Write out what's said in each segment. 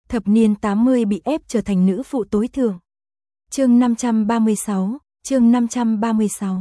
Thập niên 80 bị ép trở thành nữ phụ tối thượng. Chương 536, chương 536.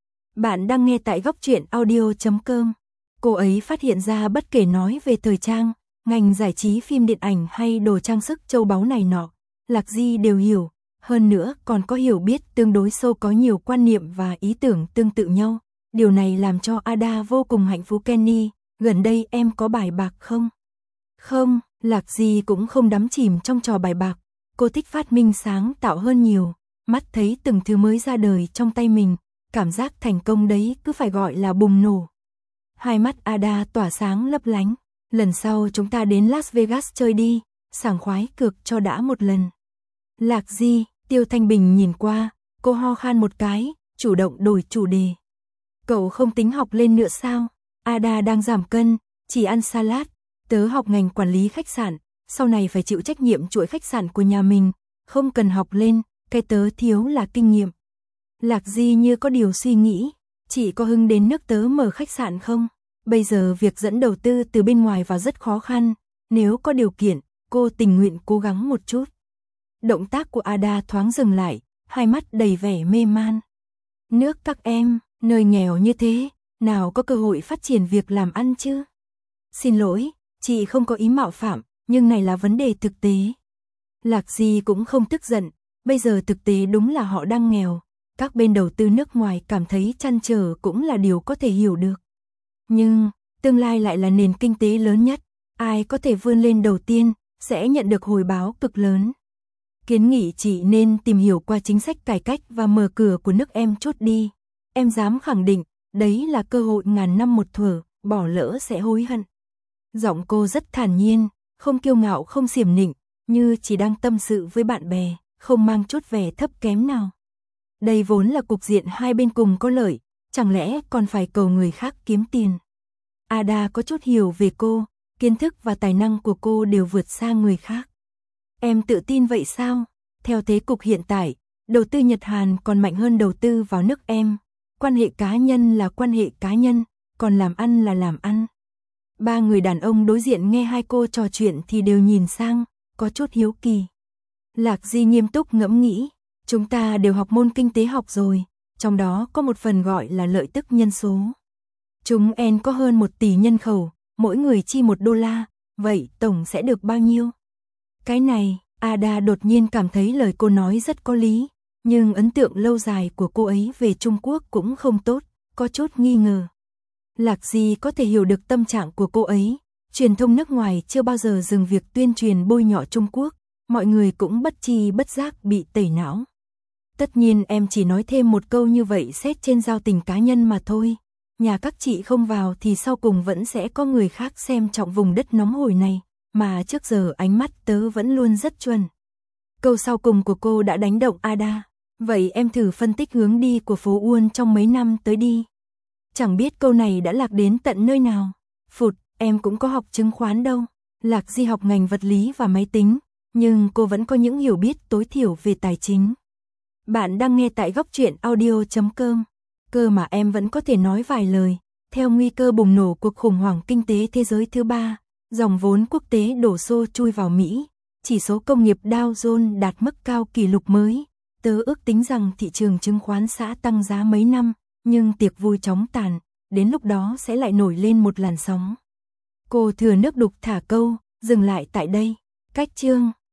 Bạn đang nghe tại góc truyện audio.com. Cô ấy phát hiện ra bất kể nói về thời trang, ngành giải trí phim điện ảnh hay đồ trang sức châu báu này nọ, Lạc Di đều hiểu, hơn nữa còn có hiểu biết tương đối sâu, có nhiều quan niệm và ý tưởng tương tự nhau. Điều này làm cho Ada vô cùng hạnh phúc. Kenny, gần đây em có bài bạc không? Không, Lạc Di cũng không đắm chìm trong trò bài bạc. Cô thích phát minh sáng tạo hơn nhiều, mắt thấy từng thứ mới ra đời trong tay mình, cảm giác thành công đấy cứ phải gọi là bùng nổ. Hai mắt Ada tỏa sáng lấp lánh. Lần sau chúng ta đến Las Vegas chơi đi, sảng khoái cược cho đã một lần. Lạc Di, Tiêu Thanh Bình nhìn qua, cô ho khan một cái, chủ động đổi chủ đề. Cậu không tính học lên nữa sao? Ada đang giảm cân, chỉ ăn salad. Tớ học ngành quản lý khách sạn, sau này phải chịu trách nhiệm chuỗi khách sạn của nhà mình, không cần học lên, cái tớ thiếu là kinh nghiệm. Lạc Di như có điều suy nghĩ, chỉ có hứng đến nước tớ mở khách sạn không? Bây giờ việc dẫn đầu tư từ bên ngoài vào rất khó khăn, nếu có điều kiện, cô tình nguyện cố gắng một chút. Động tác của Ada thoáng dừng lại, hai mắt đầy vẻ mê man. Nước các em, nơi nghèo như thế, nào có cơ hội phát triển việc làm ăn chứ? Xin lỗi, chị không có ý mạo phạm, nhưng này là vấn đề thực tế. Lạc Di cũng không tức giận, bây giờ thực tế đúng là họ đang nghèo. Các bên đầu tư nước ngoài cảm thấy trăn trở cũng là điều có thể hiểu được. Nhưng, tương lai lại là nền kinh tế lớn nhất, ai có thể vươn lên đầu tiên, sẽ nhận được hồi báo cực lớn. Kiến nghị chị nên tìm hiểu qua chính sách cải cách và mở cửa của nước em chút đi. Em dám khẳng định, đấy là cơ hội ngàn năm một thuở, bỏ lỡ sẽ hối hận. Giọng cô rất thản nhiên, không kiêu ngạo không xiểm nịnh, như chỉ đang tâm sự với bạn bè, không mang chút vẻ thấp kém nào. Đây vốn là cục diện hai bên cùng có lợi, chẳng lẽ còn phải cầu người khác kiếm tiền. Ada có chút hiểu về cô, kiến thức và tài năng của cô đều vượt xa người khác. Em tự tin vậy sao? Theo thế cục hiện tại, đầu tư Nhật Hàn còn mạnh hơn đầu tư vào nước em. Quan hệ cá nhân là quan hệ cá nhân, còn làm ăn là làm ăn. Ba người đàn ông đối diện nghe hai cô trò chuyện thì đều nhìn sang, có chút hiếu kỳ. Lạc Di nghiêm túc ngẫm nghĩ, chúng ta đều học môn kinh tế học rồi, trong đó có một phần gọi là lợi tức nhân số. Chúng em có hơn 1 tỷ nhân khẩu, mỗi người chi $1, vậy tổng sẽ được bao nhiêu? Cái này, Ada đột nhiên cảm thấy lời cô nói rất có lý, nhưng ấn tượng lâu dài của cô ấy về Trung Quốc cũng không tốt, có chút nghi ngờ. Lạc Di có thể hiểu được tâm trạng của cô ấy, truyền thông nước ngoài chưa bao giờ dừng việc tuyên truyền bôi nhọ Trung Quốc, mọi người cũng bất tri bất giác bị tẩy não. Tất nhiên em chỉ nói thêm một câu như vậy xét trên giao tình cá nhân mà thôi, nhà các chị không vào thì sau cùng vẫn sẽ có người khác xem trọng vùng đất nóng hổi này, mà trước giờ ánh mắt tớ vẫn luôn rất chuẩn. Câu sau cùng của cô đã đánh động Ada, vậy em thử phân tích hướng đi của phố Uôn trong mấy năm tới đi. Chẳng biết câu này đã lạc đến tận nơi nào. Phụt, em cũng có học chứng khoán đâu. Lạc Di học ngành vật lý và máy tính, nhưng cô vẫn có những hiểu biết tối thiểu về tài chính. Bạn đang nghe tại góc truyện audio.com. Cơ mà em vẫn có thể nói vài lời. Theo nguy cơ bùng nổ cuộc khủng hoảng kinh tế thế giới thứ 3, dòng vốn quốc tế đổ xô chui vào Mỹ, chỉ số công nghiệp Dow Jones đạt mức cao kỷ lục mới. Tớ ước tính rằng thị trường chứng khoán sẽ tăng giá mấy năm, nhưng tiệc vui chóng tàn, đến lúc đó sẽ lại nổi lên một làn sóng. Cô thừa nước đục thả câu, dừng lại tại đây. Cách chương